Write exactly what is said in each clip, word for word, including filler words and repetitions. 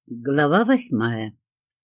Глава восьмая.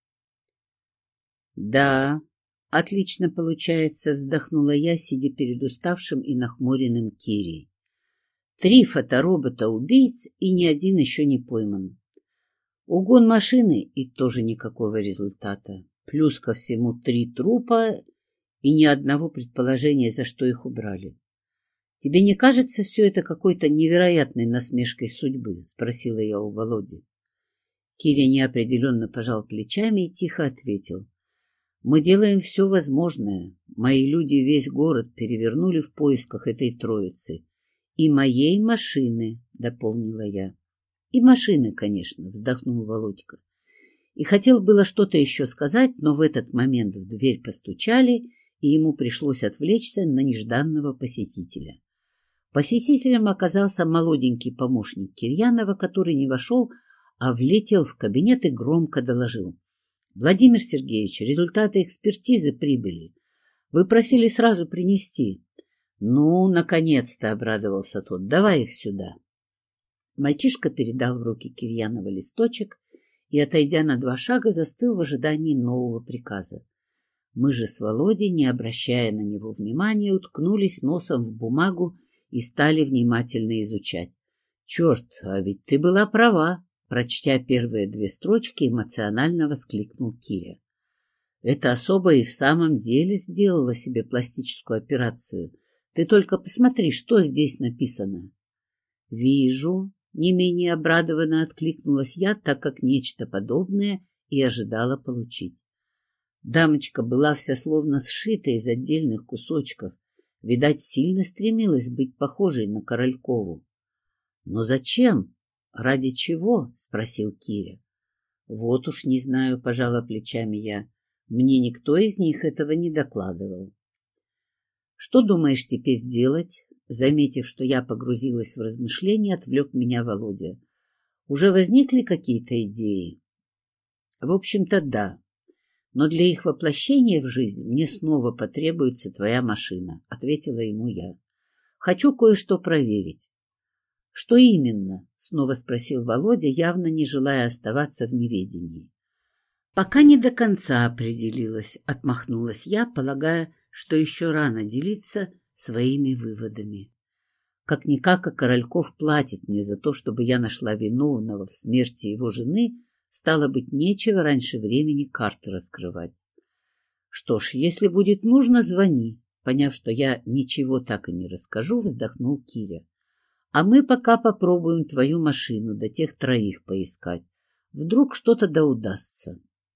«Да, отлично получается», — вздохнула я, сидя перед уставшим и нахмуренным Кирей. «Три фоторобота-убийц, и ни один еще не пойман. Угон машины, и тоже никакого результата. Плюс ко всему три трупа, и ни одного предположения, за что их убрали. Тебе не кажется все это какой-то невероятной насмешкой судьбы?» — спросила я у Володи. Киря неопределенно пожал плечами и тихо ответил. «Мы делаем все возможное. Мои люди весь город перевернули в поисках этой троицы. И моей машины», — дополнила я. «И машины, конечно», — вздохнул Володька. И хотел было что-то еще сказать, но в этот момент в дверь постучали, и ему пришлось отвлечься на нежданного посетителя. Посетителем оказался молоденький помощник Кирьянова, который не вошел, а влетел в кабинет и громко доложил. «Владимир Сергеевич, результаты экспертизы прибыли. Вы просили сразу принести». «Ну, наконец-то», — обрадовался тот, — «давай их сюда». Мальчишка передал в руки Кирьянова листочек и, отойдя на два шага, застыл в ожидании нового приказа. Мы же с Володей, не обращая на него внимания, уткнулись носом в бумагу и стали внимательно изучать. «Черт, а ведь ты была права!» Прочтя первые две строчки, эмоционально воскликнул Киря. «Эта особа и в самом деле сделала себе пластическую операцию. Ты только посмотри, что здесь написано». «Вижу», — не менее обрадованно откликнулась я, так как нечто подобное и ожидала получить. Дамочка была вся словно сшита из отдельных кусочков. Видать, сильно стремилась быть похожей на Королькову. «Но зачем? Ради чего?» — спросил Киря. «Вот уж не знаю», — пожала плечами я. «Мне никто из них этого не докладывал». «Что думаешь теперь делать?» Заметив, что я погрузилась в размышления, отвлек меня Володя. «Уже возникли какие-то идеи?» «В общем-то, да. Но для их воплощения в жизнь мне снова потребуется твоя машина», — ответила ему я. «Хочу кое-что проверить». «Что именно?» — снова спросил Володя, явно не желая оставаться в неведении. «Пока не до конца определилась», — отмахнулась я, полагая, что еще рано делиться своими выводами. Как-никак, а Корольков платит мне за то, чтобы я нашла виновного в смерти его жены, стало быть, нечего раньше времени карты раскрывать. «Что ж, если будет нужно, звони», — поняв, что я ничего так и не расскажу, вздохнул Киря. «А мы пока попробуем твою машину до тех троих поискать. Вдруг что-то да удастся».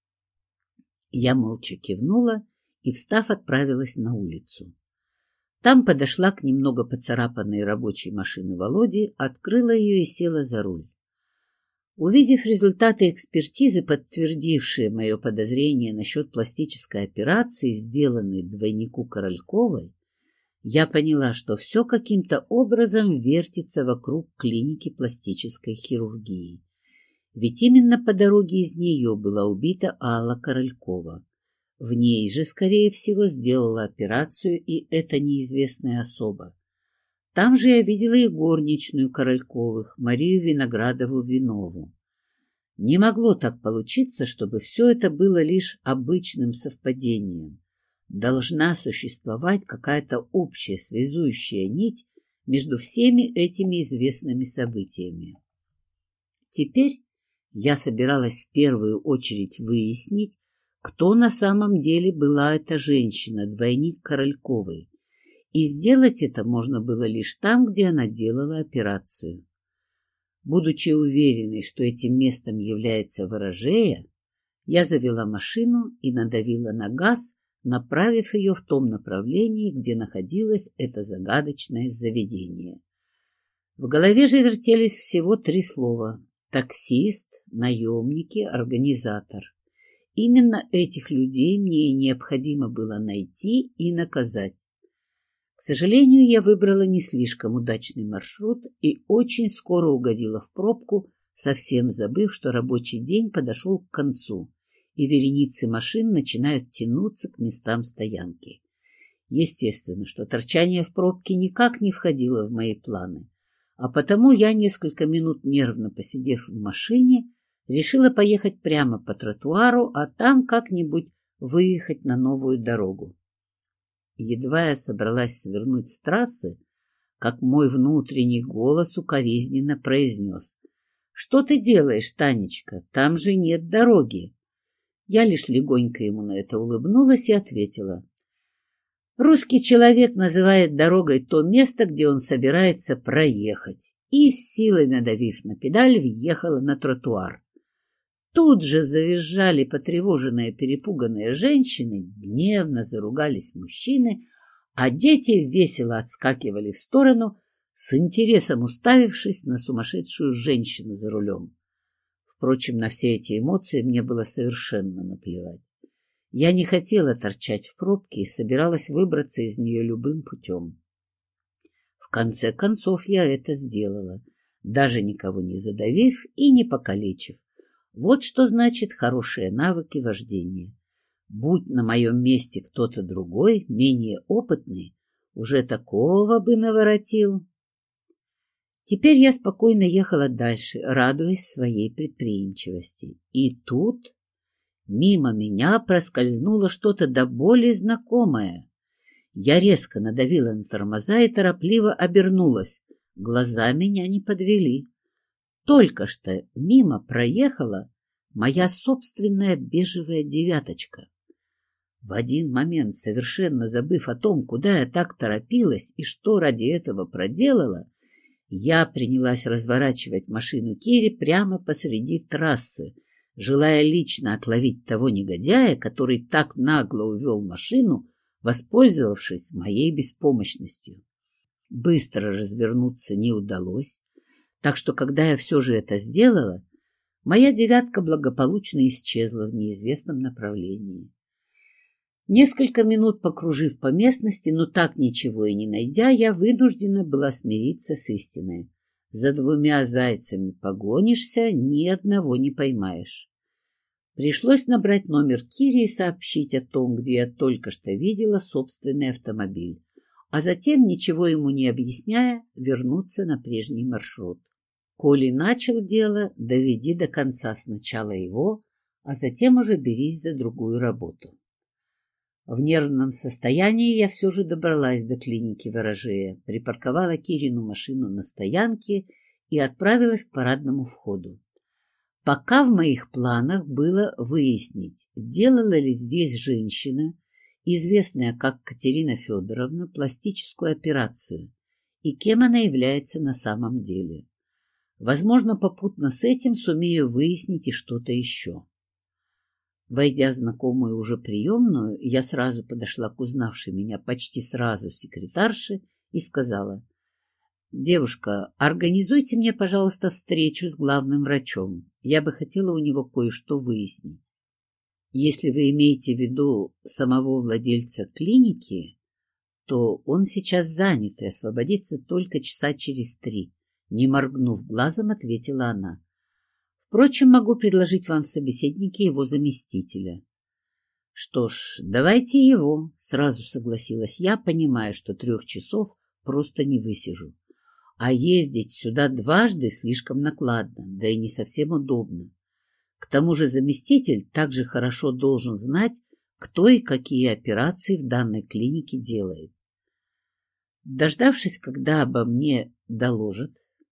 Я молча кивнула и, встав, отправилась на улицу. Там подошла к немного поцарапанной рабочей машине Володи, открыла ее и села за руль. Увидев результаты экспертизы, подтвердившие мое подозрение насчет пластической операции, сделанной двойнику Корольковой, я поняла, что все каким-то образом вертится вокруг клиники пластической хирургии. Ведь именно по дороге из нее была убита Алла Королькова. В ней же, скорее всего, сделала операцию и эта неизвестная особа. Там же я видела и горничную Корольковых, Марию Виноградову-Винову. Не могло так получиться, чтобы все это было лишь обычным совпадением. Должна существовать какая-то общая связующая нить между всеми этими известными событиями. Теперь я собиралась в первую очередь выяснить, кто на самом деле была эта женщина, двойник Корольковой, и сделать это можно было лишь там, где она делала операцию. Будучи уверенной, что этим местом является ворожея, я завела машину и надавила на газ, направив ее в том направлении, где находилось это загадочное заведение. В голове же вертелись всего три слова: таксист, наемники, организатор. Именно этих людей мне необходимо было найти и наказать. К сожалению, я выбрала не слишком удачный маршрут и очень скоро угодила в пробку, совсем забыв, что рабочий день подошел к концу, и вереницы машин начинают тянуться к местам стоянки. Естественно, что торчание в пробке никак не входило в мои планы, а потому я, несколько минут нервно посидев в машине, Решила поехать прямо по тротуару, а там как-нибудь выехать на новую дорогу. Едва я собралась свернуть с трассы, как мой внутренний голос укоризненно произнес: «Что ты делаешь, Танечка? Там же нет дороги». Я лишь легонько ему на это улыбнулась и ответила: «Русский человек называет дорогой то место, где он собирается проехать», и, с силой надавив на педаль, въехала на тротуар. Тут же завизжали потревоженные, перепуганные женщины, гневно заругались мужчины, а дети весело отскакивали в сторону, с интересом уставившись на сумасшедшую женщину за рулем. Впрочем, на все эти эмоции мне было совершенно наплевать. Я не хотела торчать в пробке и собиралась выбраться из нее любым путем. В конце концов, я это сделала, даже никого не задавив и не покалечив. Вот что значит хорошие навыки вождения. Будь на моем месте кто-то другой, менее опытный, уже такого бы наворотил. Теперь я спокойно ехала дальше, радуясь своей предприимчивости. И тут мимо меня проскользнуло что-то до боли знакомое. Я резко надавила на тормоза и торопливо обернулась. Глаза меня не подвели. Только что мимо проехала моя собственная бежевая девяточка. В один момент, совершенно забыв о том, куда я так торопилась и что ради этого проделала, я принялась разворачивать машину Кири прямо посреди трассы, желая лично отловить того негодяя, который так нагло увел машину, воспользовавшись моей беспомощностью. Быстро развернуться не удалось, так что, когда я все же это сделала, моя девятка благополучно исчезла в неизвестном направлении. Несколько минут покружив по местности, но так ничего и не найдя, я вынуждена была смириться с истиной. За двумя зайцами погонишься, ни одного не поймаешь. Пришлось набрать номер Кири и сообщить о том, где я только что видела собственный автомобиль, а затем, ничего ему не объясняя, вернуться на прежний маршрут. Коли начал дело, доведи до конца сначала его, а затем уже берись за другую работу. В нервном состоянии я все же добралась до клиники ворожея, припарковала Кирину машину на стоянке и отправилась к парадному входу. Пока в моих планах было выяснить, делала ли здесь женщина, известная как Катерина Федоровна, пластическую операцию, и кем она является на самом деле. Возможно, попутно с этим сумею выяснить и что-то еще. Войдя в знакомую уже приемную, я сразу подошла к узнавшей меня почти сразу секретарше и сказала: «Девушка, организуйте мне, пожалуйста, встречу с главным врачом. Я бы хотела у него кое-что выяснить». Если вы имеете в виду самого владельца клиники, то он сейчас занят и освободится только часа через три. Не моргнув глазом, ответила она. Впрочем, могу предложить вам в собеседнике его заместителя. Что ж, давайте его, сразу согласилась я, понимая, что трех часов просто не высижу. А ездить сюда дважды слишком накладно, да и не совсем удобно. К тому же заместитель также хорошо должен знать, кто и какие операции в данной клинике делает. Дождавшись, когда обо мне доложат,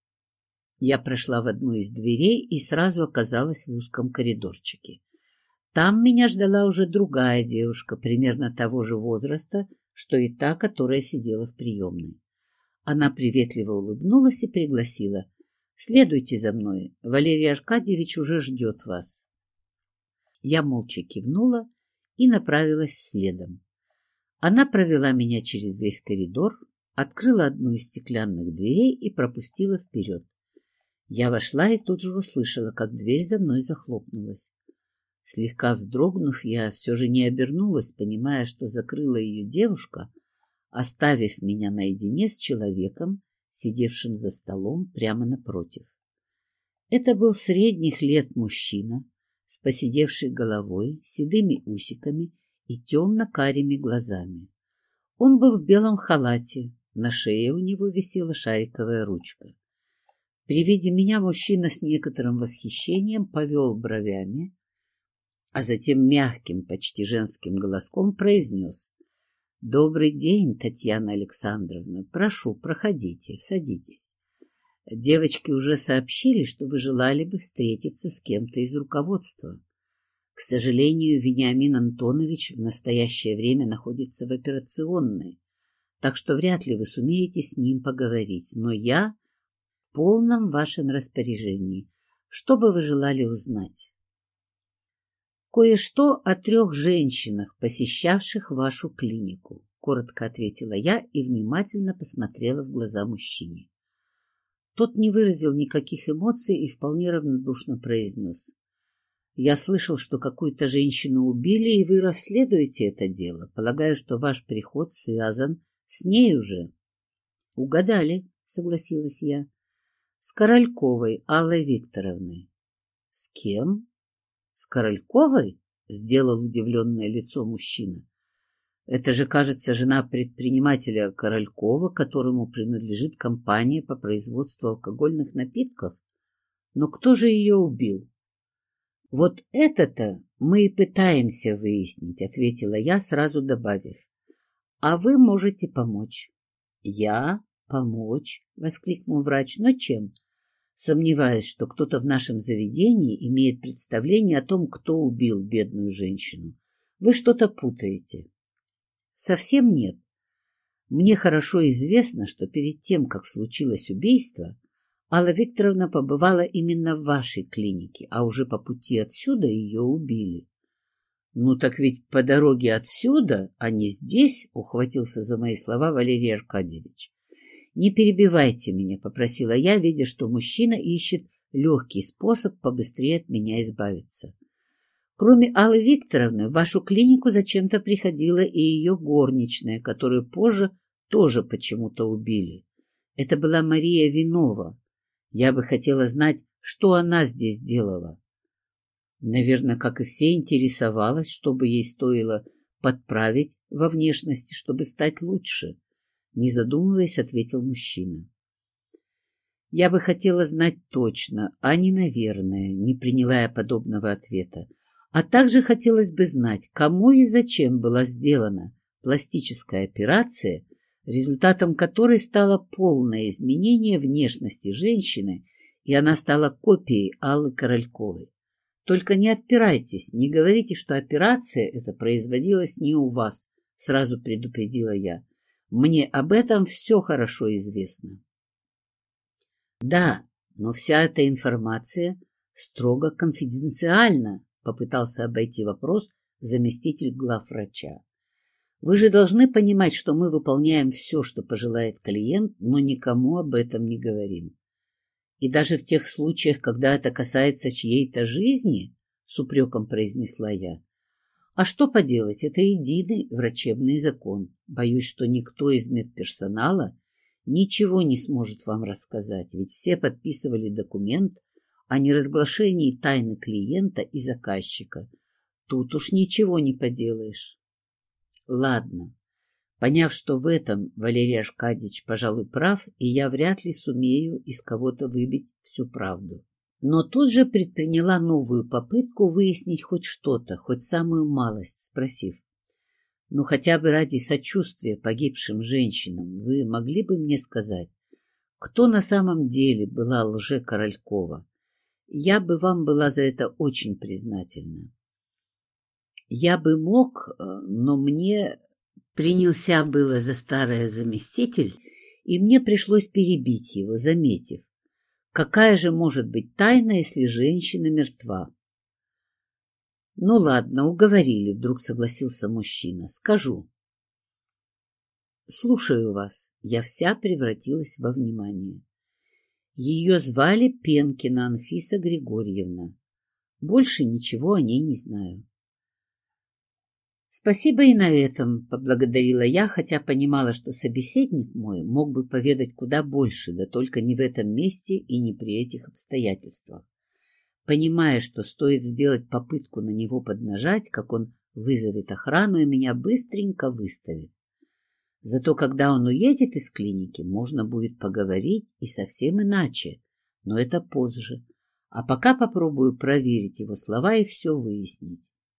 я прошла в одну из дверей и сразу оказалась в узком коридорчике. Там меня ждала уже другая девушка, примерно того же возраста, что и та, которая сидела в приемной. Она приветливо улыбнулась и пригласила: «Следуйте за мной, Валерий Аркадьевич уже ждет вас». Я молча кивнула и направилась следом. Она провела меня через весь коридор, открыла одну из стеклянных дверей и пропустила вперед. Я вошла и тут же услышала, как дверь за мной захлопнулась. Слегка вздрогнув, я все же не обернулась, понимая, что закрыла ее девушка, оставив меня наедине с человеком, сидевшим за столом прямо напротив. Это был средних лет мужчина с поседевшей головой, седыми усиками и темно-карими глазами. Он был в белом халате, на шее у него висела шариковая ручка. При виде меня мужчина с некоторым восхищением повел бровями, а затем мягким, почти женским голоском произнес: «Добрый день, Татьяна Александровна. Прошу, проходите, садитесь. Девочки уже сообщили, что вы желали бы встретиться с кем-то из руководства. К сожалению, Вениамин Антонович в настоящее время находится в операционной, так что вряд ли вы сумеете с ним поговорить, но я в полном вашем распоряжении. Что бы вы желали узнать?» «Кое-что о трех женщинах, посещавших вашу клинику», — коротко ответила я и внимательно посмотрела в глаза мужчине. Тот не выразил никаких эмоций и вполне равнодушно произнес: «Я слышал, что какую-то женщину убили, и вы расследуете это дело. Полагаю, что ваш приход связан с ней уже». «Угадали», — согласилась я. «С Корольковой Аллой Викторовной». «С кем?» «С Корольковой?» — сделал удивленное лицо мужчина. «Это же, кажется, жена предпринимателя Королькова, которому принадлежит компания по производству алкогольных напитков. Но кто же ее убил?» «Вот это-то мы и пытаемся выяснить», — ответила я, сразу добавив: «А вы можете помочь». «Я? Помочь?» — воскликнул врач. «Но чем?» «Сомневаюсь, что кто-то в нашем заведении имеет представление о том, кто убил бедную женщину. Вы что-то путаете». «Совсем нет. Мне хорошо известно, что перед тем, как случилось убийство, Алла Викторовна побывала именно в вашей клинике, а уже по пути отсюда ее убили». «Ну так ведь по дороге отсюда, а не здесь», — ухватился за мои слова Валерий Аркадьевич. «Не перебивайте меня», — попросила я, видя, что мужчина ищет легкий способ побыстрее от меня избавиться. «Кроме Аллы Викторовны, в вашу клинику зачем-то приходила и ее горничная, которую позже тоже почему-то убили. Это была Мария Винова. Я бы хотела знать, что она здесь делала». Наверное, как и все, интересовалась, что бы ей стоило подправить во внешности, чтобы стать лучше. Не задумываясь, ответил мужчина. «Я бы хотела знать точно, а не наверное», не приняла я подобного ответа. «А также хотелось бы знать, кому и зачем была сделана пластическая операция, результатом которой стало полное изменение внешности женщины, и она стала копией Аллы Корольковой. Только не отпирайтесь, не говорите, что операция эта производилась не у вас», — сразу предупредила я. «Мне об этом все хорошо известно». «Да, но вся эта информация строго конфиденциальна», — попытался обойти вопрос заместитель главврача. «Вы же должны понимать, что мы выполняем все, что пожелает клиент, но никому об этом не говорим. И даже в тех случаях, когда это касается чьей-то жизни», — с упреком произнесла я. «А что поделать, это единый врачебный закон. Боюсь, что никто из медперсонала ничего не сможет вам рассказать, ведь все подписывали документ о неразглашении тайны клиента и заказчика. Тут уж ничего не поделаешь». «Ладно». Поняв, что в этом Валерий Аркадьевич, пожалуй, прав, и я вряд ли сумею из кого-то выбить всю правду. Но тут же предприняла новую попытку выяснить хоть что-то, хоть самую малость, спросив: «Ну, хотя бы ради сочувствия погибшим женщинам вы могли бы мне сказать, кто на самом деле была Лже-Королькова? Я бы вам была за это очень признательна». «Я бы мог, но мне...» Принялся было за старое заместитель, и мне пришлось перебить его, заметив: «Какая же может быть тайна, если женщина мертва?» «Ну ладно, уговорили», — вдруг согласился мужчина. «Скажу». «Слушаю вас». Я вся превратилась во внимание. Ее звали Пенкина Анфиса Григорьевна. Больше ничего о ней не знаю. «Спасибо и на этом», — поблагодарила я, хотя понимала, что собеседник мой мог бы поведать куда больше, да только не в этом месте и не при этих обстоятельствах. Понимая, что стоит сделать попытку на него поднажать, как он вызовет охрану и меня быстренько выставит. Зато когда он уедет из клиники, можно будет поговорить и совсем иначе, Но это позже. А пока попробую проверить его слова и все выяснить.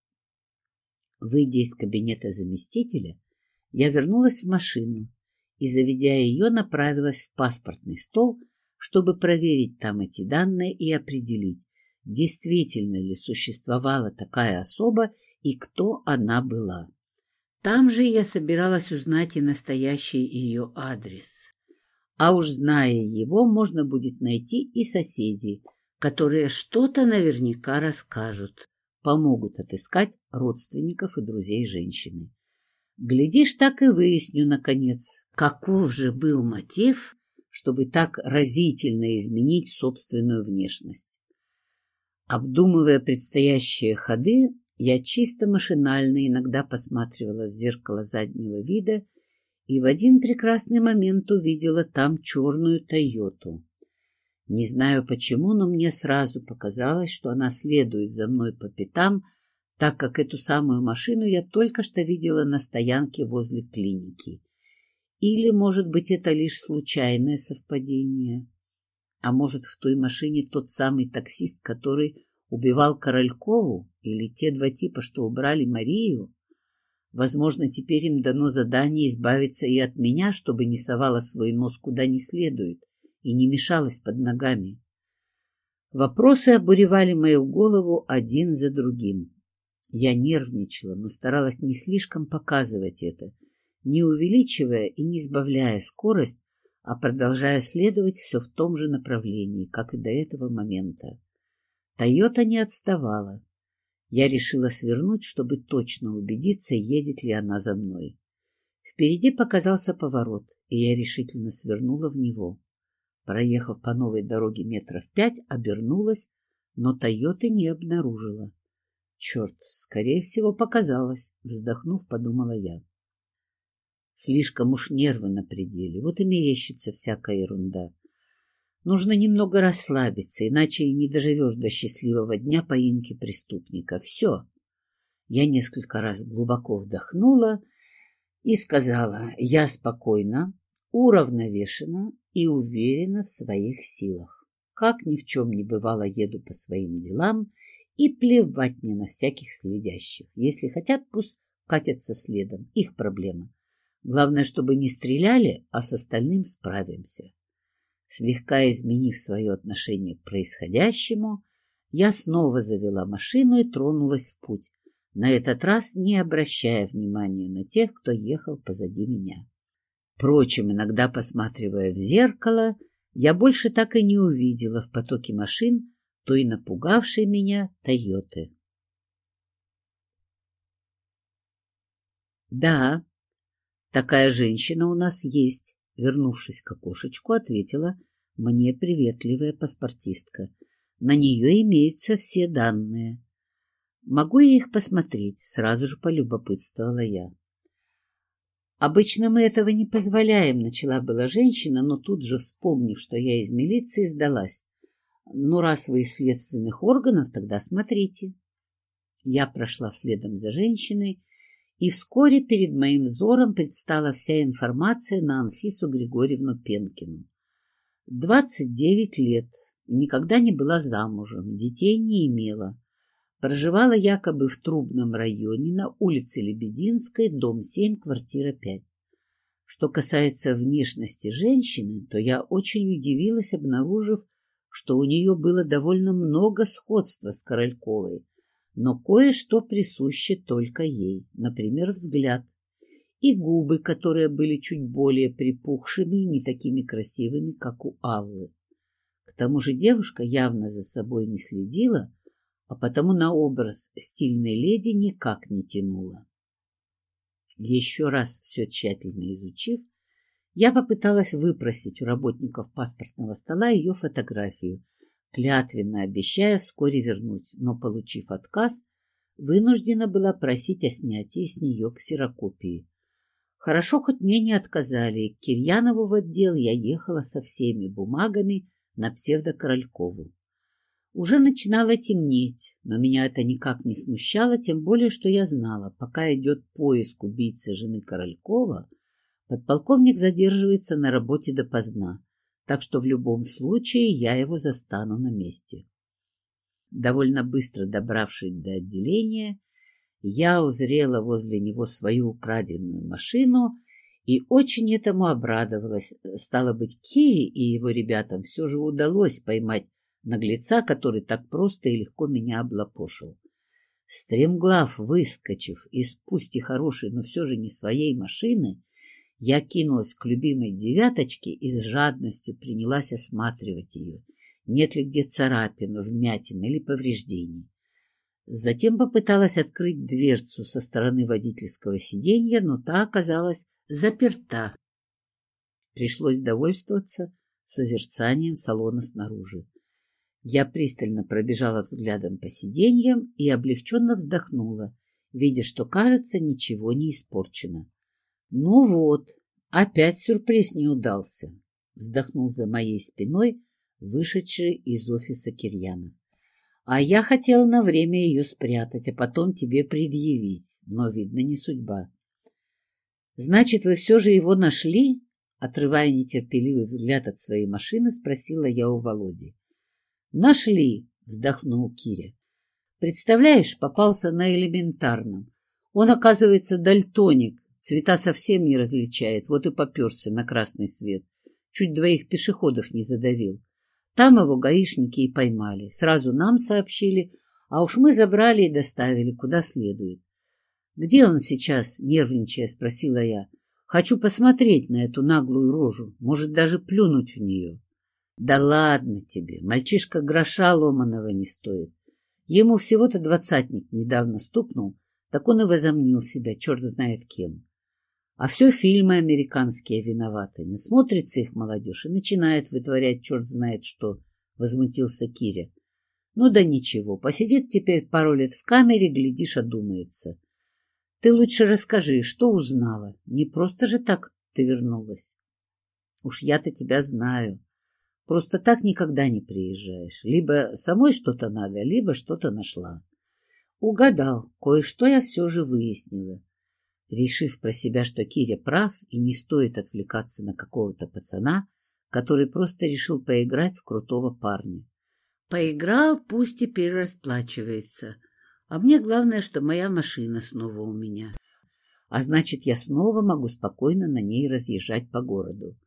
Выйдя из кабинета заместителя, я вернулась в машину и, заведя ее, направилась в паспортный стол, чтобы проверить там эти данные и определить, действительно ли существовала такая особа и кто она была. Там же я собиралась узнать и настоящий ее адрес. А уж зная его, можно будет найти и соседей, которые что-то наверняка расскажут, помогут отыскать родственников и друзей женщины. Глядишь, так и выясню, наконец, каков же был мотив, чтобы так разительно изменить собственную внешность. Обдумывая предстоящие ходы, я чисто машинально иногда посматривала в зеркало заднего вида и в один прекрасный момент увидела там черную «Тойоту». Не знаю почему, но мне сразу показалось, что она следует за мной по пятам, так как эту самую машину я только что видела на стоянке возле клиники. Или, может быть, это лишь случайное совпадение. А может, в той машине тот самый таксист, который убивал Королькову, или те два типа, что убрали Марию? Возможно, теперь им дано задание избавиться и от меня, чтобы не совала свой нос куда не следует и не мешалась под ногами. Вопросы обуревали мою голову один за другим. Я нервничала, но старалась не слишком показывать это, не увеличивая и не сбавляя скорость, а продолжая следовать все в том же направлении, как и до этого момента. «Тойота» не отставала. Я решила свернуть, чтобы точно убедиться, едет ли она за мной. Впереди показался поворот, и я решительно свернула в него. Проехав по новой дороге метров пять, обернулась, но «Тойоты» не обнаружила. «Черт, скорее всего, показалось», — вздохнув, подумала я. Слишком уж нервы на пределе, вот и мерещится всякая ерунда. Нужно немного расслабиться, иначе и не доживешь до счастливого дня поимки преступника. Все. Я несколько раз глубоко вдохнула и сказала: я спокойна, уравновешена и уверена в своих силах. Как ни в чем не бывало, еду по своим делам, и плевать мне на всяких следящих. Если хотят, пусть катятся следом. Их проблема. Главное, чтобы не стреляли, а с остальным справимся. Слегка изменив свое отношение к происходящему, я снова завела машину и тронулась в путь, на этот раз не обращая внимания на тех, кто ехал позади меня. Впрочем, иногда, посматривая в зеркало, я больше так и не увидела в потоке машин той напугавшей меня «Тойоты». «Да, такая женщина у нас есть», — вернувшись к окошечку, ответила мне приветливая паспортистка. «На нее имеются все данные. Могу я их посмотреть?» — сразу же полюбопытствовала я. «Обычно мы этого не позволяем», — начала была женщина, но тут же, вспомнив, что я из милиции, сдалась. «Ну, раз вы из следственных органов, тогда смотрите». Я прошла следом за женщиной, и вскоре перед моим взором предстала вся информация на Анфису Григорьевну Пенкину. Двадцать девять лет, никогда не была замужем, детей не имела. Проживала якобы в Трубном районе на улице Лебединской, дом семь, квартира пять. Что касается внешности женщины, то я очень удивилась, обнаружив, что у нее было довольно много сходства с Корольковой, но кое-что присуще только ей, например, взгляд, и губы, которые были чуть более припухшими и не такими красивыми, как у Аллы. К тому же девушка явно за собой не следила, а потому на образ стильной леди никак не тянула. Еще раз все тщательно изучив, я попыталась выпросить у работников паспортного стола ее фотографию, клятвенно обещая вскоре вернуть, но, получив отказ, вынуждена была просить о снятии с нее ксерокопии. Хорошо, хоть мне не отказали, к Кирьянову в отдел я ехала со всеми бумагами на псевдокоролькову. Уже начинало темнеть, но меня это никак не смущало, тем более, что я знала, пока идет поиск убийцы жены Королькова, подполковник задерживается на работе допоздна, так что в любом случае я его застану на месте. Довольно быстро добравшись до отделения, я узрела возле него свою украденную машину и очень этому обрадовалась. Стало быть, Кире и его ребятам все же удалось поймать наглеца, который так просто и легко меня облапошил. Стремглав, выскочив из пусть и хорошей, но все же не своей машины, я кинулась к любимой девяточке и с жадностью принялась осматривать ее, нет ли где царапин, вмятин или повреждений. Затем попыталась открыть дверцу со стороны водительского сиденья, но та оказалась заперта. Пришлось довольствоваться созерцанием салона снаружи. Я пристально пробежала взглядом по сиденьям и облегченно вздохнула, видя, что, кажется, ничего не испорчено. «Ну вот, опять сюрприз не удался», — вздохнул за моей спиной вышедший из офиса Кирьянов. «А я хотела на время ее спрятать, а потом тебе предъявить, но, видно, не судьба». «Значит, вы все же его нашли?» Отрывая нетерпеливый взгляд от своей машины, спросила я у Володи. «Нашли», — вздохнул Киря. «Представляешь, попался на элементарном. Он, оказывается, дальтоник, цвета совсем не различает, вот и поперся на красный свет. Чуть двоих пешеходов не задавил. Там его гаишники и поймали. Сразу нам сообщили, а уж мы забрали и доставили, куда следует». «Где он сейчас?» — нервничая спросила я. «Хочу посмотреть на эту наглую рожу, может, даже плюнуть в нее». «Да ладно тебе, мальчишка гроша ломаного не стоит. Ему всего-то двадцатник недавно стукнул, так он и возомнил себя, черт знает кем. А все фильмы американские виноваты. Не смотрится их молодежь и начинает вытворять черт знает что», — возмутился Киря. «Ну да ничего, посидит теперь пару лет в камере, глядишь, одумается. Ты лучше расскажи, что узнала? Не просто же так ты вернулась». «Уж я-то тебя знаю. Просто так никогда не приезжаешь. Либо самой что-то надо, либо что-то нашла». «Угадал. Кое-что я все же выяснила». Решив про себя, что Киря прав и не стоит отвлекаться на какого-то пацана, который просто решил поиграть в крутого парня. Поиграл, пусть теперь расплачивается. А мне главное, что моя машина снова у меня. А значит, я снова могу спокойно на ней разъезжать по городу.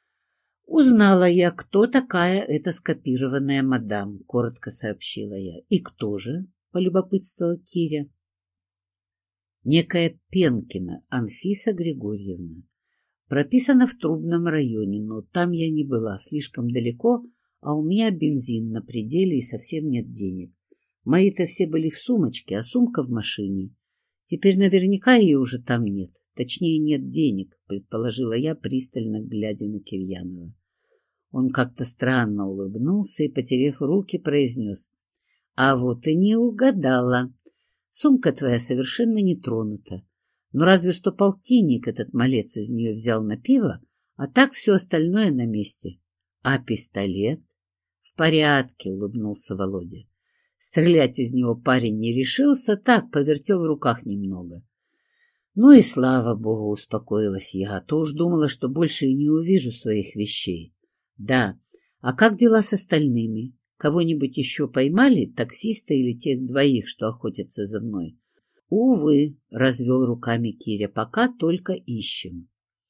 «Узнала я, кто такая эта скопированная мадам», — коротко сообщила я. «И кто же?» — полюбопытствовала Киря. «Некая Пенкина Анфиса Григорьевна. Прописана в Трубном районе, но там я не была, слишком далеко, а у меня бензин на пределе и совсем нет денег. Мои-то все были в сумочке, а сумка в машине. Теперь наверняка ее уже там нет. Точнее, нет денег», — предположила я, пристально глядя на Кирьянова. Он как-то странно улыбнулся и, потеряв руки, произнес: «А вот и не угадала. Сумка твоя совершенно не тронута. Ну, разве что полтинник этот малец из нее взял на пиво, а так все остальное на месте. А пистолет?» «В порядке», — улыбнулся Володя. Стрелять из него парень не решился, так повертел в руках немного. «Ну и слава богу», — успокоилась я, а то уж думала, что больше и не увижу своих вещей. «Да, а как дела с остальными? Кого-нибудь еще поймали, таксиста или тех двоих, что охотятся за мной?» «Увы», — развел руками Киря, — «пока только ищем».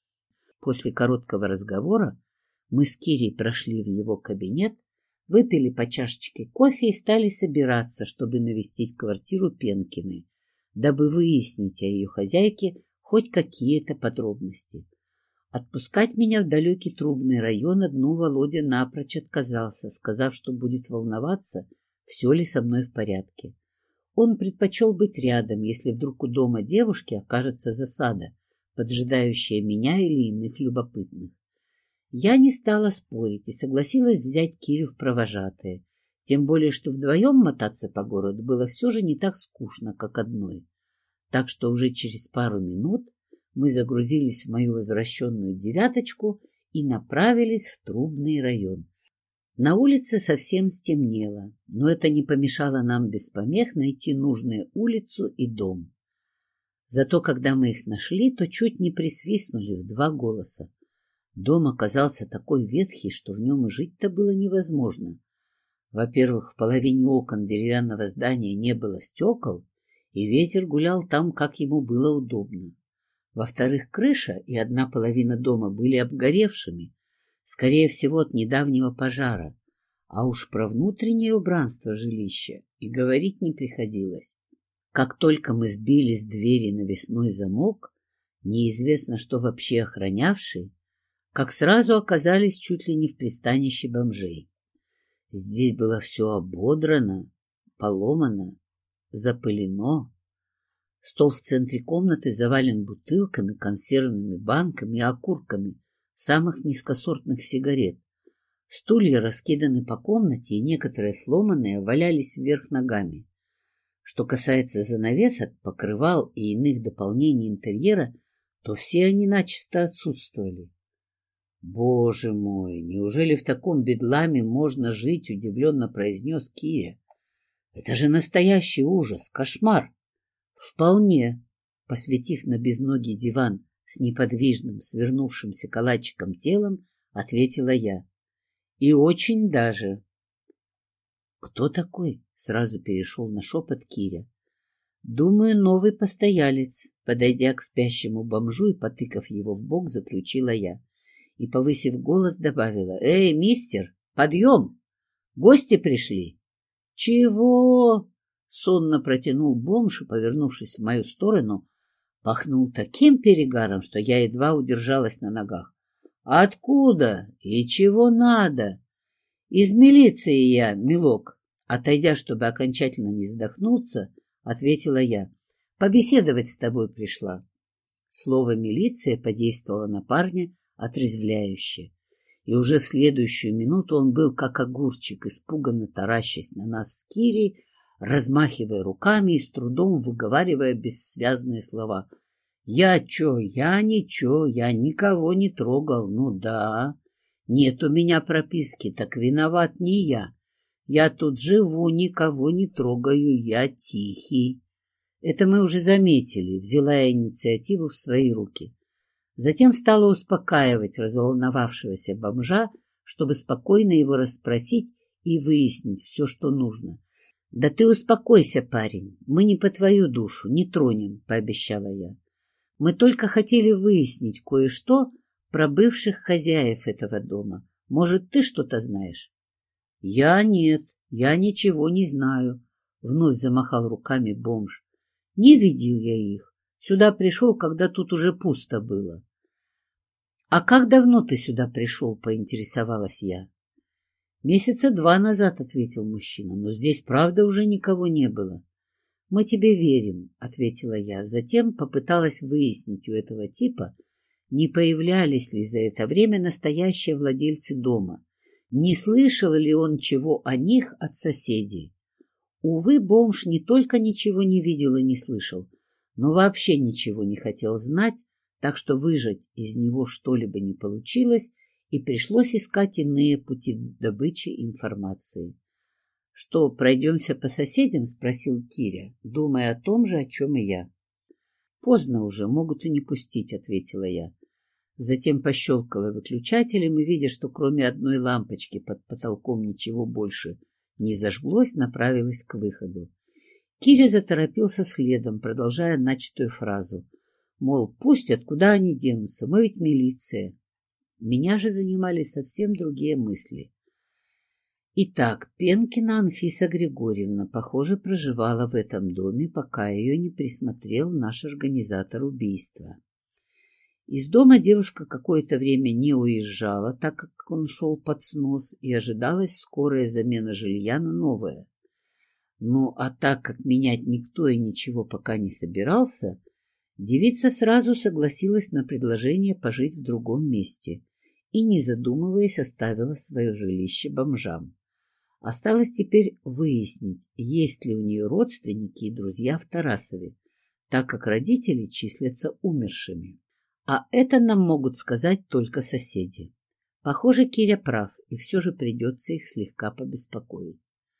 После короткого разговора мы с Кирей прошли в его кабинет, выпили по чашечке кофе и стали собираться, чтобы навестить квартиру Пенкиной, дабы выяснить о ее хозяйке хоть какие-то подробности. Отпускать меня в далекий Трубный район одну Володя напрочь отказался, сказав, что будет волноваться, все ли со мной в порядке. Он предпочел быть рядом, если вдруг у дома девушки окажется засада, поджидающая меня или иных любопытных. Я не стала спорить и согласилась взять Кирю в провожатые, тем более что вдвоем мотаться по городу было все же не так скучно, как одной. Так что уже через пару минут мы загрузились в мою возвращенную девяточку и направились в Трубный район. На улице совсем стемнело, но это не помешало нам без помех найти нужную улицу и дом. Зато когда мы их нашли, то чуть не присвистнули в два голоса. Дом оказался такой ветхий, что в нем и жить-то было невозможно. Во-первых, в половине окон деревянного здания не было стекол, и ветер гулял там, как ему было удобно. Во-вторых, крыша и одна половина дома были обгоревшими, скорее всего, от недавнего пожара, а уж про внутреннее убранство жилища и говорить не приходилось. Как только мы сбили с двери навесной замок, неизвестно что вообще охранявший, как сразу оказались чуть ли не в пристанище бомжей. Здесь было все ободрано, поломано, запылено. Стол в центре комнаты завален бутылками, консервными банками и окурками самых низкосортных сигарет. Стулья раскиданы по комнате, и некоторые сломанные валялись вверх ногами. Что касается занавесок, покрывал и иных дополнений интерьера, то все они начисто отсутствовали. «Боже мой, неужели в таком бедламе можно жить?» — удивленно произнес Киря. «Это же настоящий ужас, кошмар!» «Вполне», — посветив на безногий диван с неподвижным, свернувшимся калачиком телом, ответила я. «И очень даже». «Кто такой?» — сразу перешел на шепот Киря. «Думаю, новый постоялец», — подойдя к спящему бомжу и потыкав его в бок, заключила я. И, повысив голос, добавила: «Эй, мистер, подъем! Гости пришли!» «Чего?» — сонно протянул бомж и, повернувшись в мою сторону, пахнул таким перегаром, что я едва удержалась на ногах. «Откуда? И чего надо?» «Из милиции я, милок», — отойдя, чтобы окончательно не задохнуться, ответила я. «Побеседовать с тобой пришла». Слово «милиция» подействовало на парня отрезвляюще, и уже в следующую минуту он был как огурчик, испуганно таращась на нас с Кирей, размахивая руками и с трудом выговаривая бессвязные слова. «Я чё? Я ничего, я никого не трогал. Ну да, нет у меня прописки, так виноват не я. Я тут живу, никого не трогаю, я тихий». Это мы уже заметили, взяла я инициативу в свои руки. Затем стала успокаивать разволновавшегося бомжа, чтобы спокойно его расспросить и выяснить все, что нужно. «Да ты успокойся, парень, мы не по твою душу, не тронем», — пообещала я. «Мы только хотели выяснить кое-что про бывших хозяев этого дома. Может, ты что-то знаешь?» «Я нет, я ничего не знаю», — вновь замахал руками бомж. «Не видел я их. Сюда пришел, когда тут уже пусто было». «А как давно ты сюда пришел?» — поинтересовалась я. «Месяца два назад», — ответил мужчина, — «но здесь, правда, уже никого не было». «Мы тебе верим», — ответила я. Затем попыталась выяснить у этого типа, не появлялись ли за это время настоящие владельцы дома, не слышал ли он чего о них от соседей. Увы, бомж не только ничего не видел и не слышал, но вообще ничего не хотел знать, так что выжать из него что-либо не получилось, и пришлось искать иные пути добычи информации. — Что, пройдемся по соседям? — спросил Киря, думая о том же, о чем и я. — Поздно уже, могут и не пустить, — ответила я. Затем пощелкала выключателем и, видя, что кроме одной лампочки под потолком ничего больше не зажглось, направилась к выходу. Киря заторопился следом, продолжая начатую фразу. Мол, пустят, куда они денутся, мы ведь милиция. Меня же занимали совсем другие мысли. Итак, Пенкина Анфиса Григорьевна, похоже, проживала в этом доме, пока ее не присмотрел наш организатор убийства. Из дома девушка какое-то время не уезжала, так как он шел под снос, и ожидалась скорая замена жилья на новое. Ну, а так как менять никто и ничего пока не собирался, девица сразу согласилась на предложение пожить в другом месте и, не задумываясь, оставила свое жилище бомжам. Осталось теперь выяснить, есть ли у нее родственники и друзья в Тарасове, так как родители числятся умершими. А это нам могут сказать только соседи. Похоже, Киря прав, и все же придется их слегка побеспокоить.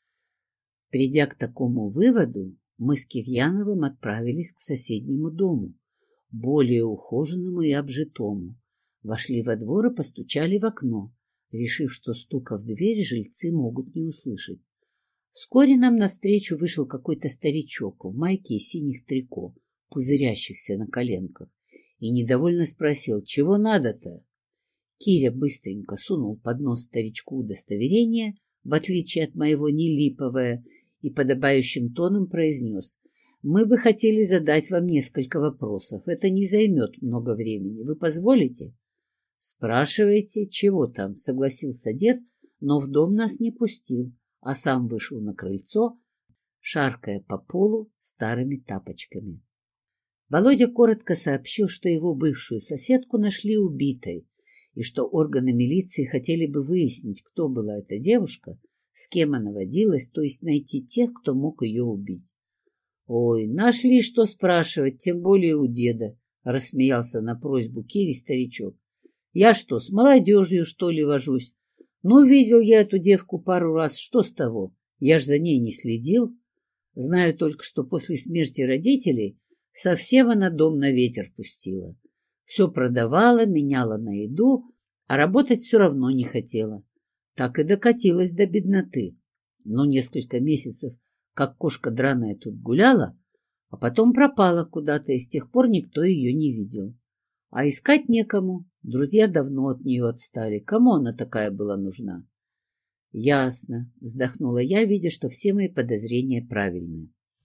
Придя к такому выводу, мы с Кирьяновым отправились к соседнему дому, более ухоженному и обжитому. Вошли во двор и постучали в окно, решив, что стука в дверь жильцы могут не услышать. Вскоре нам навстречу вышел какой-то старичок в майке и синих трико, пузырящихся на коленках, и недовольно спросил, чего надо-то? Киря быстренько сунул под нос старичку удостоверение, в отличие от моего нелиповое, и подобающим тоном произнес: «Мы бы хотели задать вам несколько вопросов. Это не займет много времени. Вы позволите?» «Спрашивайте, чего там?» — согласился дед, но в дом нас не пустил, а сам вышел на крыльцо, шаркая по полу старыми тапочками. Володя коротко сообщил, что его бывшую соседку нашли убитой, и что органы милиции хотели бы выяснить, кто была эта девушка, с кем она водилась, то есть найти тех, кто мог ее убить. «Ой, нашли что спрашивать, тем более у деда», — рассмеялся на просьбу Кири старичок. «Я что, с молодежью, что ли, вожусь? Ну, видел я эту девку пару раз, что с того? Я ж за ней не следил. Знаю только, что после смерти родителей совсем она дом на ветер пустила. Все продавала, меняла на еду, а работать все равно не хотела. Так и докатилась до бедноты. Но несколько месяцев, как кошка драная, тут гуляла, а потом пропала куда-то, и с тех пор никто ее не видел. А искать некому, друзья давно от нее отстали. Кому она такая была нужна?» «Ясно», — вздохнула я, видя, что все мои подозрения правильные.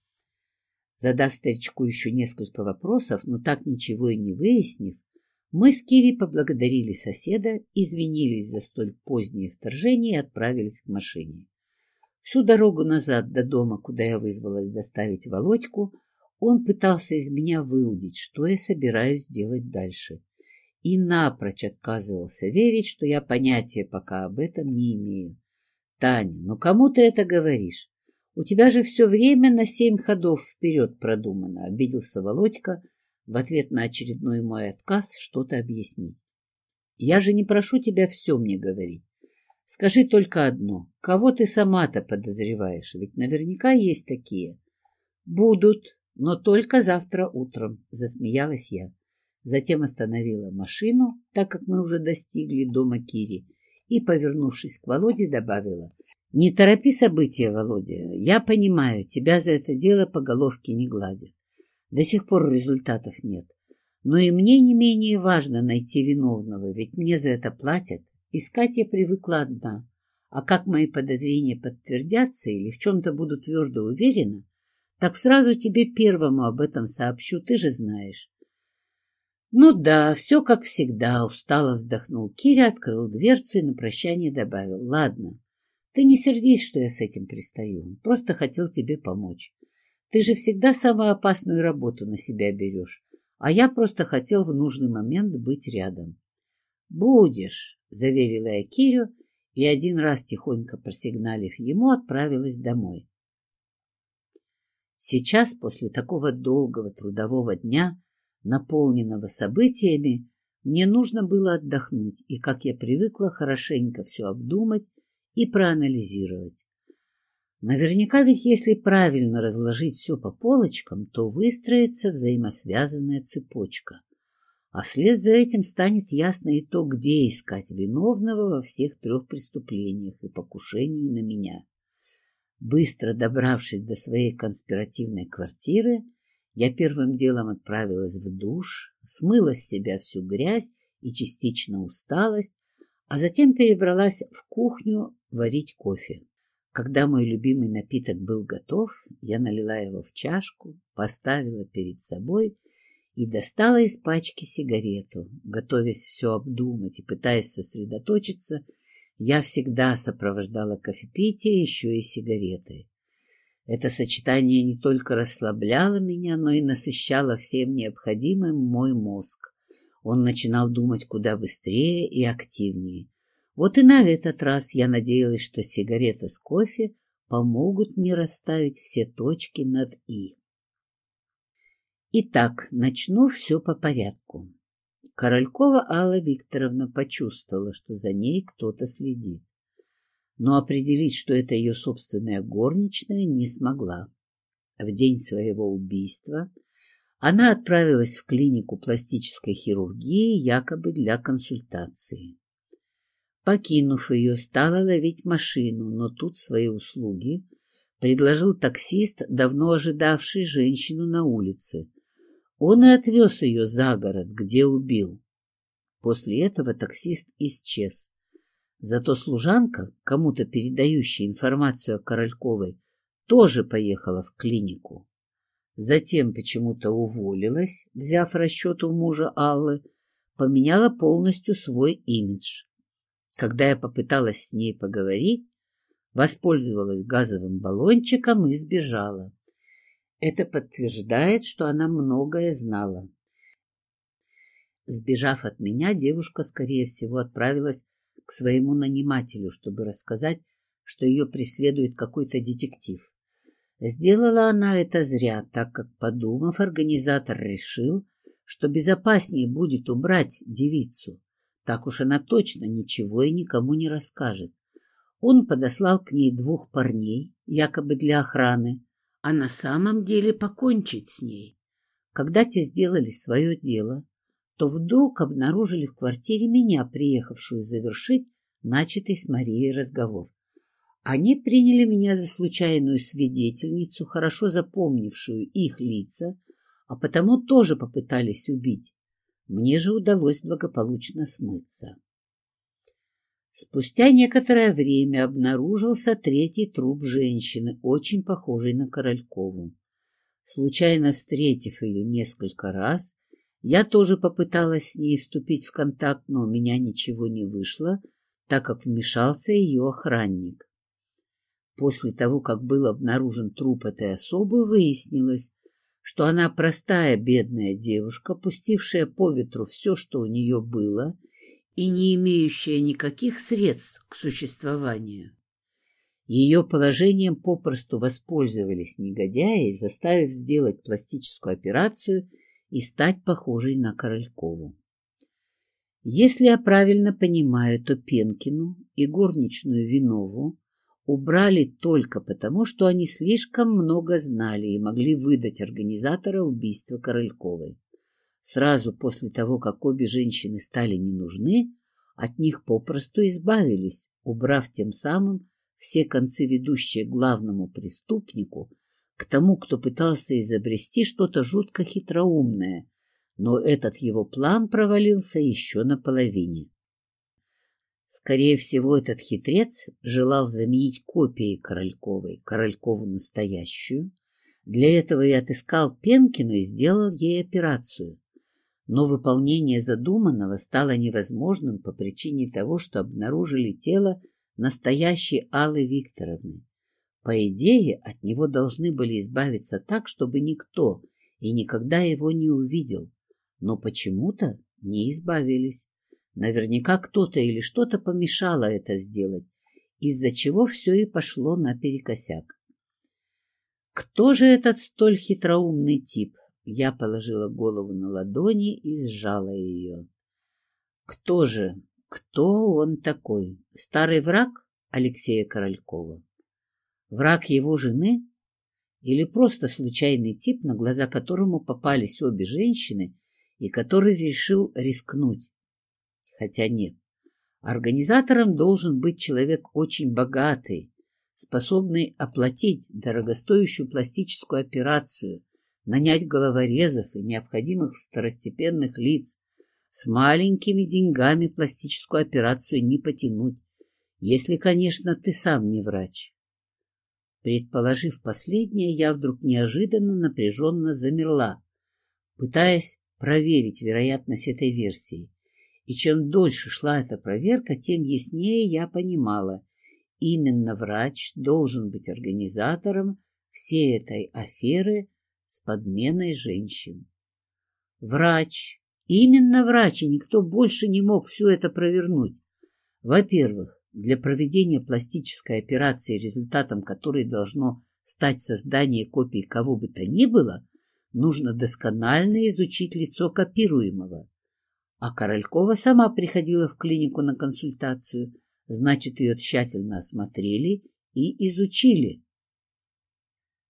Задав старичку еще несколько вопросов, но так ничего и не выяснив, мы с Кирей поблагодарили соседа, извинились за столь позднее вторжение и отправились к машине. Всю дорогу назад до дома, куда я вызвалась доставить Володьку, он пытался из меня выудить, что я собираюсь делать дальше, и напрочь отказывался верить, что я понятия пока об этом не имею. «Таня, ну кому ты это говоришь? У тебя же все время на семь ходов вперед продумано», — обиделся Володька в ответ на очередной мой отказ что-то объяснить. «Я же не прошу тебя все мне говорить. Скажи только одно. Кого ты сама-то подозреваешь? Ведь наверняка есть такие». «Будут, но только завтра утром», — засмеялась я. Затем остановила машину, так как мы уже достигли дома Кири, и, повернувшись к Володе, добавила: «Не торопи события, Володя. Я понимаю, тебя за это дело по головке не гладят. До сих пор результатов нет. Но и мне не менее важно найти виновного, ведь мне за это платят. Искать я привыкла одна. А как мои подозрения подтвердятся или в чем-то буду твердо уверена, так сразу тебе первому об этом сообщу, ты же знаешь». «Ну да, все как всегда», — устало вздохнул Киря, открыл дверцу и на прощание добавил: «Ладно, ты не сердись, что я с этим пристаю. Просто хотел тебе помочь. Ты же всегда самую опасную работу на себя берешь, а я просто хотел в нужный момент быть рядом». «Будешь», — заверила я Кирю, и один раз тихонько просигналив ему, отправилась домой. Сейчас, после такого долгого трудового дня, наполненного событиями, мне нужно было отдохнуть и, как я привыкла, хорошенько все обдумать и проанализировать. Наверняка ведь если правильно разложить все по полочкам, то выстроится взаимосвязанная цепочка, а вслед за этим станет ясно и то, где искать виновного во всех трех преступлениях и покушении на меня. Быстро добравшись до своей конспиративной квартиры, я первым делом отправилась в душ, смыла с себя всю грязь и частично усталость, а затем перебралась в кухню варить кофе. Когда мой любимый напиток был готов, я налила его в чашку, поставила перед собой и достала из пачки сигарету. Готовясь все обдумать и пытаясь сосредоточиться, я всегда сопровождала кофепитие еще и сигаретой. Это сочетание не только расслабляло меня, но и насыщало всем необходимым мой мозг. Он начинал думать куда быстрее и активнее. Вот и на этот раз я надеялась, что сигарета с кофе помогут мне расставить все точки над «и». Итак, начну все по порядку. Королькова Алла Викторовна почувствовала, что за ней кто-то следит, но определить, что это ее собственная горничная, не смогла. В день своего убийства Она отправилась в клинику пластической хирургии якобы для консультации. Покинув ее, стала ловить машину, но тут свои услуги предложил таксист, давно ожидавший женщину на улице. Он и отвез ее за город, где убил. После этого таксист исчез. Зато служанка, кому-то передающая информацию о Корольковой, тоже поехала в клинику. Затем почему-то уволилась, взяв расчет у мужа Аллы, поменяла полностью свой имидж. Когда я попыталась с ней поговорить, воспользовалась газовым баллончиком и сбежала. Это подтверждает, что она многое знала. Сбежав от меня, девушка, скорее всего, отправилась к своему нанимателю, чтобы рассказать, что ее преследует какой-то детектив. Сделала она это зря, так как, подумав, организатор решил, что безопаснее будет убрать девицу. Так уж она точно ничего и никому не расскажет. Он подослал к ней двух парней, якобы для охраны, а на самом деле покончить с ней. Когда те сделали свое дело, то вдруг обнаружили в квартире меня, приехавшую завершить начатый с Марией разговор. Они приняли меня за случайную свидетельницу, хорошо запомнившую их лица, а потому тоже попытались убить. Мне же удалось благополучно смыться. Спустя некоторое время обнаружился третий труп женщины, очень похожей на Королькову. Случайно встретив ее несколько раз, я тоже попыталась с ней вступить в контакт, но у меня ничего не вышло, так как вмешался ее охранник. После того, как был обнаружен труп этой особы, выяснилось, что она простая бедная девушка, пустившая по ветру все, что у нее было, и не имеющая никаких средств к существованию. Ее положением попросту воспользовались негодяи, заставив сделать пластическую операцию и стать похожей на Королькову. Если я правильно понимаю, то Пенкину и горничную Винову убрали только потому, что они слишком много знали и могли выдать организатора убийства Корольковой. Сразу после того, как обе женщины стали не нужны, от них попросту избавились, убрав тем самым все концы, ведущие к главному преступнику, к тому, кто пытался изобрести что-то жутко хитроумное, но этот его план провалился еще наполовине. Скорее всего, этот хитрец желал заменить копией Корольковой Королькову настоящую. Для этого и отыскал Пенкину и сделал ей операцию. Но выполнение задуманного стало невозможным по причине того, что обнаружили тело настоящей Аллы Викторовны. По идее, от него должны были избавиться так, чтобы никто и никогда его не увидел. Но почему-то не избавились. Наверняка кто-то или что-то помешало это сделать, из-за чего все и пошло наперекосяк. Кто же этот столь хитроумный тип? Я положила голову на ладони и сжала ее. Кто же? Кто он такой? Старый враг Алексея Королькова? Враг его жены? Или просто случайный тип, на глаза которому попались обе женщины и который решил рискнуть? Хотя нет. Организатором должен быть человек очень богатый, способный оплатить дорогостоящую пластическую операцию, нанять головорезов и необходимых второстепенных лиц. С маленькими деньгами пластическую операцию не потянуть, если, конечно, ты сам не врач. Предположив последнее, я вдруг неожиданно напряженно замерла, пытаясь проверить вероятность этой версии. И чем дольше шла эта проверка, тем яснее я понимала, именно врач должен быть организатором всей этой аферы с подменой женщин. Врач, именно врач, и никто больше не мог все это провернуть. Во-первых, для проведения пластической операции, результатом которой должно стать создание копий кого бы то ни было, нужно досконально изучить лицо копируемого. А Королькова сама приходила в клинику на консультацию, значит, ее тщательно осмотрели и изучили.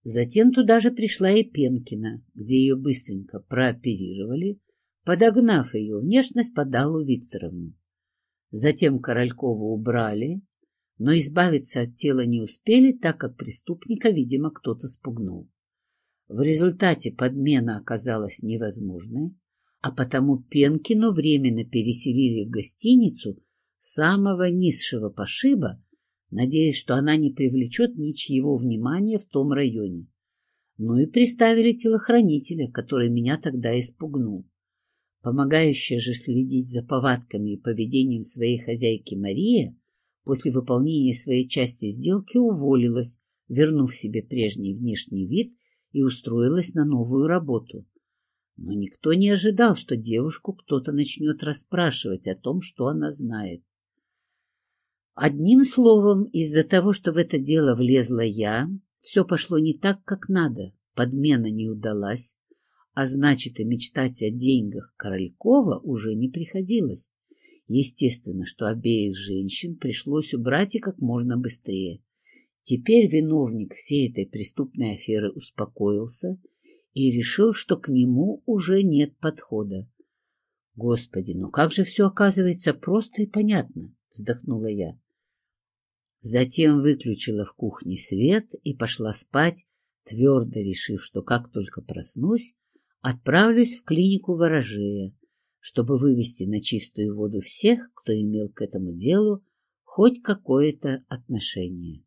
Затем туда же пришла и Пенкина, где ее быстренько прооперировали, подогнав ее внешность под Аллу Викторовну. Затем Королькову убрали, но избавиться от тела не успели, так как преступника, видимо, кто-то спугнул. В результате подмена оказалась невозможной, а потому Пенкину временно переселили в гостиницу самого низшего пошиба, надеясь, что она не привлечет ничьего внимания в том районе. Ну и приставили телохранителя, который меня тогда испугнул. Помогающая же следить за повадками и поведением своей хозяйки Мария после выполнения своей части сделки уволилась, вернув себе прежний внешний вид, и устроилась на новую работу. Но никто не ожидал, что девушку кто-то начнет расспрашивать о том, что она знает. Одним словом, из-за того, что в это дело влезла я, все пошло не так, как надо, подмена не удалась, а значит, и мечтать о деньгах Королькова уже не приходилось. Естественно, что обеих женщин пришлось убрать и как можно быстрее. Теперь виновник всей этой преступной аферы успокоился и решил, что к нему уже нет подхода. «Господи, ну как же все оказывается просто и понятно!» — вздохнула я. Затем выключила в кухне свет и пошла спать, твердо решив, что как только проснусь, отправлюсь в клинику ворожея, чтобы вывести на чистую воду всех, кто имел к этому делу хоть какое-то отношение.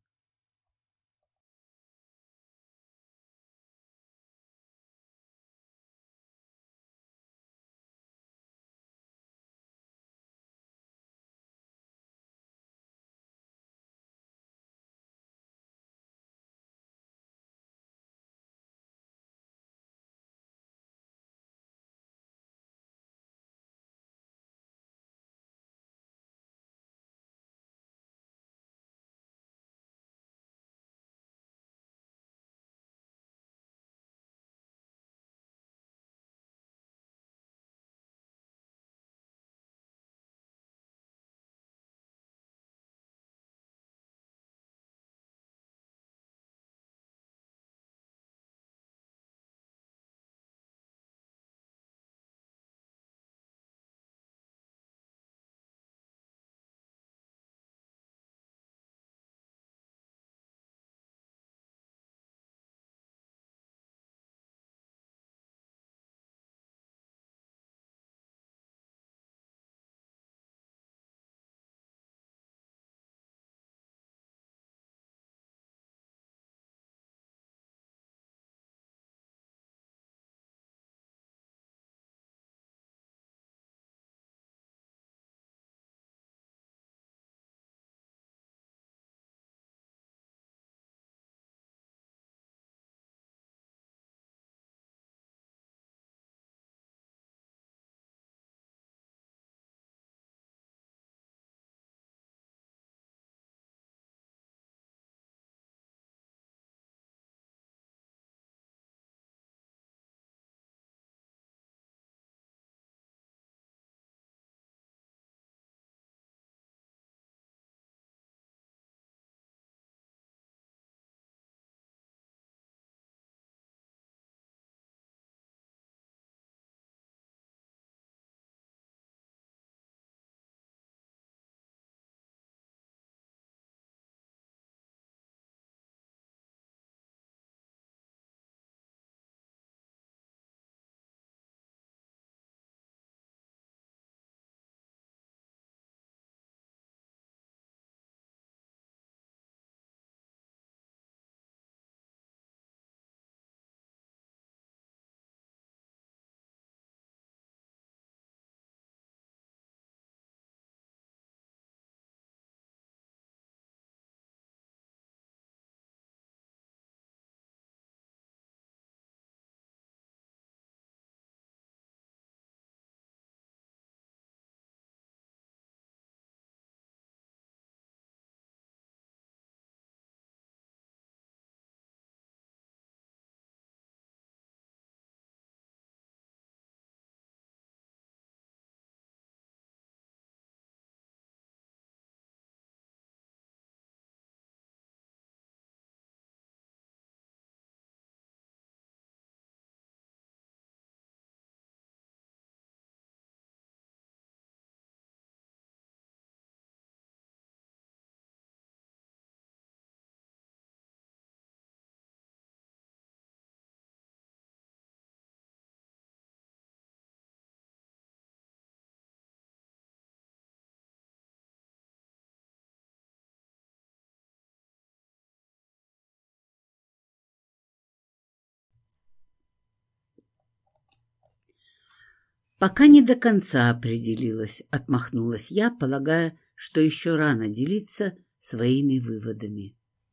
Пока не до конца определилась, отмахнулась я, полагая, что еще рано делиться своими выводами.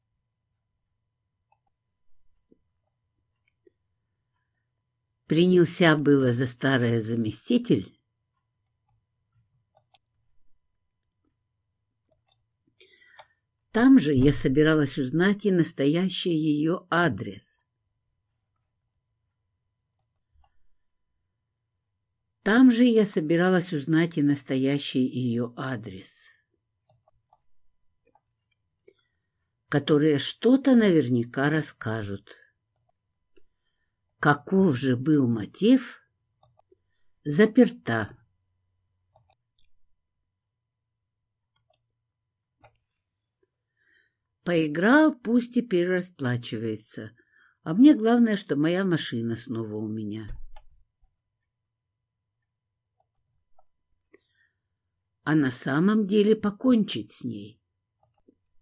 Принялся было за старое заместитель. Там же я собиралась узнать и настоящий ее адрес. Там же я собиралась узнать и настоящий ее адрес, которые что-то наверняка расскажут. Каков же был мотив? Заперта. Поиграл, пусть теперь расплачивается. А мне главное, что моя машина снова у меня. А на самом деле покончить с ней.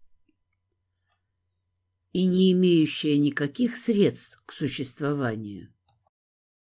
И не имеющая никаких средств к существованию.